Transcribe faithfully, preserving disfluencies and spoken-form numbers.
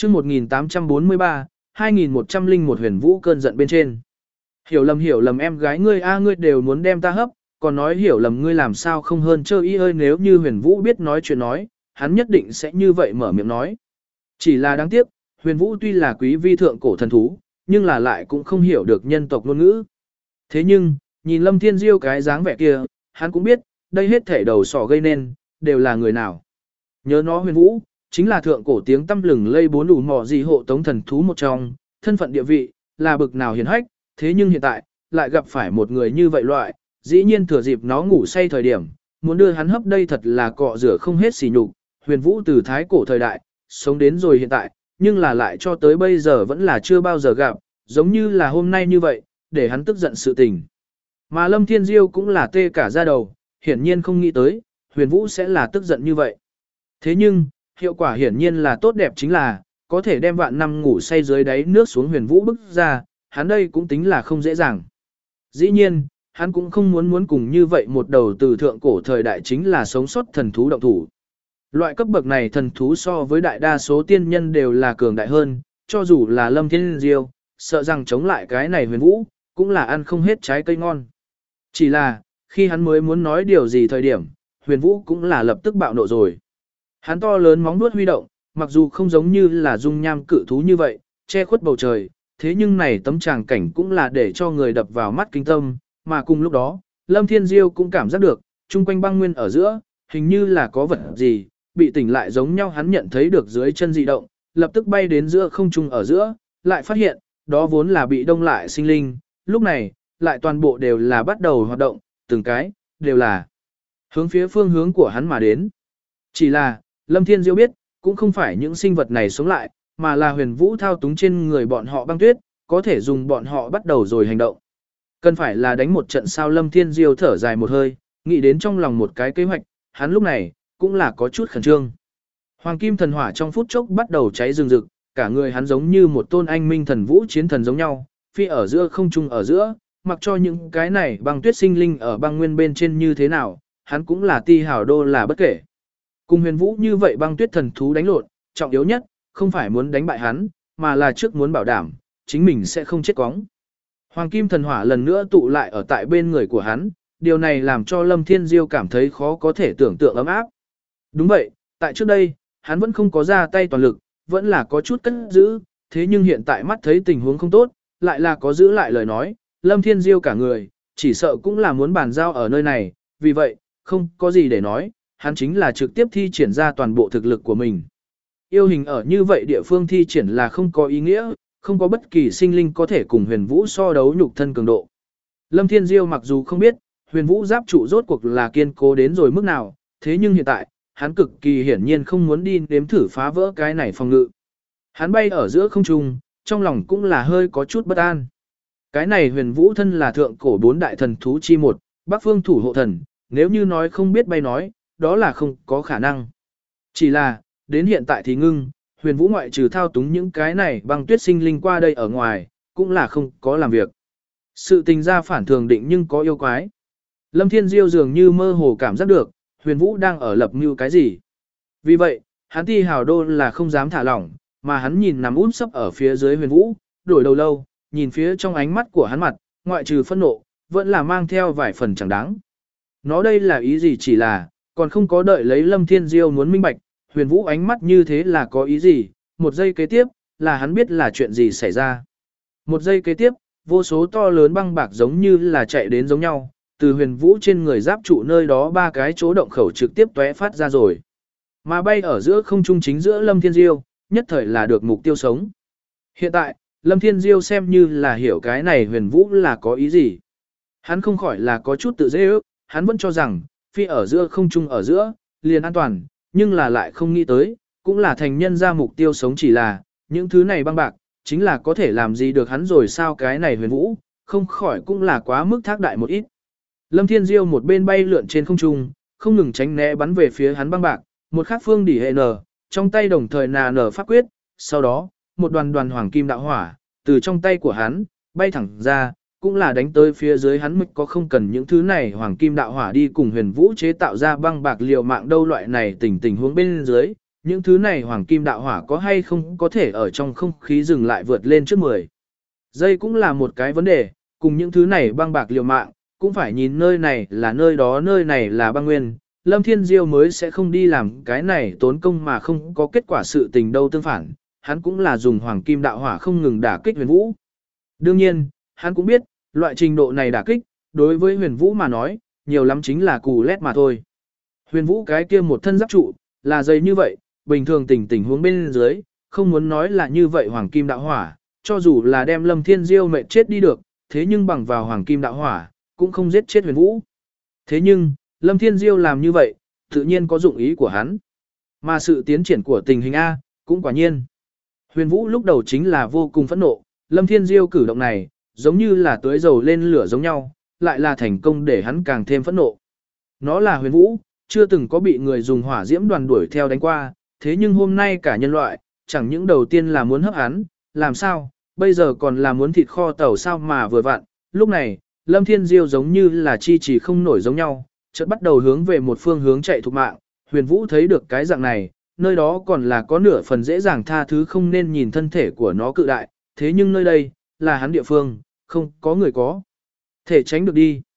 chương một nghìn tám trăm bốn mươi ba, hai nghìn một trăm lẻ một huyền vũ cơn giận bên trên. Hiểu lầm hiểu lầm em gái ngươi a ngươi đều muốn đem ta hấp, còn nói hiểu lầm ngươi làm sao không hơn chơi y ơi nếu như huyền vũ biết nói chuyện nói, hắn nhất định sẽ như vậy mở miệng nói. Chỉ là đáng tiếc, huyền vũ tuy là quý vi thượng cổ thần thú, nhưng là lại cũng không hiểu được nhân tộc ngôn ngữ. Thế nhưng, nhìn Lâm Thiên Diêu cái dáng vẻ kia, hắn cũng biết, đây hết thể đầu sỏ gây nên, đều là người nào. Nhớ nó huyền vũ, chính là thượng cổ tiếng tăm lừng lây bốn đủ mỏ gì hộ tống thần thú một trong, thân phận địa vị, là bực nào hiền hách, thế nhưng hiện tại, lại gặp phải một người như vậy loại, dĩ nhiên thừa dịp nó ngủ say thời điểm, muốn đưa hắn hấp đây thật là cọ rửa không hết sỉ nhục. Huyền vũ từ thái cổ thời đại, sống đến rồi hiện tại, nhưng là lại cho tới bây giờ vẫn là chưa bao giờ gặp, giống như là hôm nay như vậy, để hắn tức giận sự tình. Mà Lâm Thiên Diêu cũng là tê cả da đầu, hiển nhiên không nghĩ tới, huyền vũ sẽ là tức giận như vậy. Thế nhưng, hiệu quả hiển nhiên là tốt đẹp chính là, có thể đem vạn năm ngủ say dưới đáy nước xuống huyền vũ bức ra, hắn đây cũng tính là không dễ dàng. Dĩ nhiên, hắn cũng không muốn muốn cùng như vậy một đầu từ thượng cổ thời đại chính là sống sót thần thú động thủ. Loại cấp bậc này thần thú so với đại đa số tiên nhân đều là cường đại hơn, cho dù là Lâm Thiên Diêu, sợ rằng chống lại cái này huyền vũ, cũng là ăn không hết trái cây ngon. Chỉ là, khi hắn mới muốn nói điều gì thời điểm, huyền vũ cũng là lập tức bạo nộ rồi. Hắn to lớn móng vuốt huy động, mặc dù không giống như là dung nham cự thú như vậy, che khuất bầu trời, thế nhưng này tấm tràng cảnh cũng là để cho người đập vào mắt kinh tâm, mà cùng lúc đó, Lâm Thiên Diêu cũng cảm giác được, chung quanh băng nguyên ở giữa, hình như là có vật gì, bị tỉnh lại giống nhau hắn nhận thấy được dưới chân dị động, lập tức bay đến giữa không trung ở giữa, lại phát hiện, đó vốn là bị đông lại sinh linh, lúc này, lại toàn bộ đều là bắt đầu hoạt động, từng cái, đều là hướng phía phương hướng của hắn mà đến. Chỉ là, Lâm Thiên Diêu biết, cũng không phải những sinh vật này sống lại, mà là huyền vũ thao túng trên người bọn họ băng tuyết, có thể dùng bọn họ bắt đầu rồi hành động. Cần phải là đánh một trận sao Lâm Thiên Diêu thở dài một hơi, nghĩ đến trong lòng một cái kế hoạch, hắn lúc này, cũng là có chút khẩn trương. Hoàng kim thần hỏa trong phút chốc bắt đầu cháy rừng rực, cả người hắn giống như một tôn anh minh thần vũ chiến thần giống nhau, phi ở giữa không trung ở giữa, mặc cho những cái này băng tuyết sinh linh ở băng nguyên bên trên như thế nào, hắn cũng là ti hào đô là bất kể. Cùng huyền vũ như vậy băng tuyết thần thú đánh lộn, trọng yếu nhất, không phải muốn đánh bại hắn, mà là trước muốn bảo đảm, chính mình sẽ không chết cóng. Hoàng kim thần hỏa lần nữa tụ lại ở tại bên người của hắn, điều này làm cho Lâm Thiên Diêu cảm thấy khó có thể tưởng tượng ấm áp. Đúng vậy, tại trước đây, hắn vẫn không có ra tay toàn lực, vẫn là có chút cất giữ, thế nhưng hiện tại mắt thấy tình huống không tốt, lại là có giữ lại lời nói, Lâm Thiên Diêu cả người, chỉ sợ cũng là muốn bàn giao ở nơi này, vì vậy, không có gì để nói, hắn chính là trực tiếp thi triển ra toàn bộ thực lực của mình. Yêu hình ở như vậy địa phương thi triển là không có ý nghĩa, không có bất kỳ sinh linh có thể cùng huyền vũ so đấu nhục thân cường độ. Lâm Thiên Diêu mặc dù không biết, huyền vũ giáp trụ rốt cuộc là kiên cố đến rồi mức nào, thế nhưng hiện tại, hắn cực kỳ hiển nhiên không muốn đi nếm thử phá vỡ cái này phòng ngự. Hắn bay ở giữa không trung, trong lòng cũng là hơi có chút bất an. Cái này huyền vũ thân là thượng cổ bốn đại thần thú chi một, Bắc Phương thủ hộ thần, nếu như nói không biết bay nói, đó là không có khả năng. Chỉ là, đến hiện tại thì ngưng, huyền vũ ngoại trừ thao túng những cái này băng tuyết sinh linh qua đây ở ngoài, cũng là không có làm việc. Sự tình ra phản thường định nhưng có yêu quái. Lâm Thiên Diêu dường như mơ hồ cảm giác được, huyền vũ đang ở lập mưu cái gì. Vì vậy, hắn ti hào đô là không dám thả lỏng, mà hắn nhìn nằm út sấp ở phía dưới huyền vũ, đổi đầu lâu, nhìn phía trong ánh mắt của hắn mặt, ngoại trừ phẫn nộ, vẫn là mang theo vài phần chẳng đáng. Nó đây là ý gì chỉ là, còn không có đợi lấy Lâm Thiên Diêu muốn minh bạch, huyền vũ ánh mắt như thế là có ý gì, một giây kế tiếp, là hắn biết là chuyện gì xảy ra. Một giây kế tiếp, vô số to lớn băng bạc giống như là chạy đến giống nhau, từ huyền vũ trên người giáp trụ nơi đó ba cái chỗ động khẩu trực tiếp tóe phát ra rồi. Mà bay ở giữa không trung chính giữa Lâm Thiên Diêu, nhất thời là được mục tiêu sống. Hiện tại, Lâm Thiên Diêu xem như là hiểu cái này huyền vũ là có ý gì. Hắn không khỏi là có chút tự dễ ước, hắn vẫn cho rằng, phi ở giữa không trung ở giữa, liền an toàn, nhưng là lại không nghĩ tới, cũng là thành nhân ra mục tiêu sống chỉ là, những thứ này băng bạc, chính là có thể làm gì được hắn rồi sao cái này huyền vũ, không khỏi cũng là quá mức thác đại một ít. Lâm Thiên Diêu một bên bay lượn trên không trung, không ngừng tránh né bắn về phía hắn băng bạc, một khác phương đỉ hệ nở, trong tay đồng thời nà nở pháp quyết, sau đó, một đoàn đoàn hoàng kim đạo hỏa, từ trong tay của hắn, bay thẳng ra, cũng là đánh tới phía dưới hắn mịch có không cần những thứ này hoàng kim đạo hỏa đi cùng huyền vũ chế tạo ra băng bạc liều mạng đâu loại này tình tình huống bên dưới, những thứ này hoàng kim đạo hỏa có hay không có thể ở trong không khí dừng lại vượt lên trước mười giây cũng là một cái vấn đề, cùng những thứ này băng bạc liều mạng, cũng phải nhìn nơi này là nơi đó nơi này là băng nguyên, Lâm Thiên Diêu mới sẽ không đi làm cái này tốn công mà không có kết quả sự tình đâu tương phản, hắn cũng là dùng hoàng kim đạo hỏa không ngừng đả kích huyền vũ. Đương nhiên, hắn cũng biết, loại trình độ này đả kích, đối với huyền vũ mà nói, nhiều lắm chính là cù lét mà thôi. Huyền vũ cái kia một thân giáp trụ, là dày như vậy, bình thường tình tình huống bên dưới, không muốn nói là như vậy hoàng kim đạo hỏa, cho dù là đem Lâm Thiên Diêu mệt chết đi được, thế nhưng bằng vào hoàng kim đạo hỏa, cũng không giết chết huyền vũ. Thế nhưng, Lâm Thiên Diêu làm như vậy, tự nhiên có dụng ý của hắn. Mà sự tiến triển của tình hình A, cũng quả nhiên. Huyền vũ lúc đầu chính là vô cùng phẫn nộ, Lâm Thiên Diêu cử động này, giống như là tưới dầu lên lửa giống nhau, lại là thành công để hắn càng thêm phẫn nộ. Nó là huyền vũ, chưa từng có bị người dùng hỏa diễm đoàn đuổi theo đánh qua, thế nhưng hôm nay cả nhân loại, chẳng những đầu tiên là muốn hấp hắn, làm sao, bây giờ còn là muốn thịt kho tàu sao mà vừa vặn. Lúc này, Lâm Thiên Diêu giống như là chi chỉ không nổi giống nhau, chợt bắt đầu hướng về một phương hướng chạy thục mạng, huyền vũ thấy được cái dạng này, nơi đó còn là có nửa phần dễ dàng tha thứ không nên nhìn thân thể của nó cự đại, thế nhưng nơi đây, là hắn địa phương, không có người có thể tránh được đi.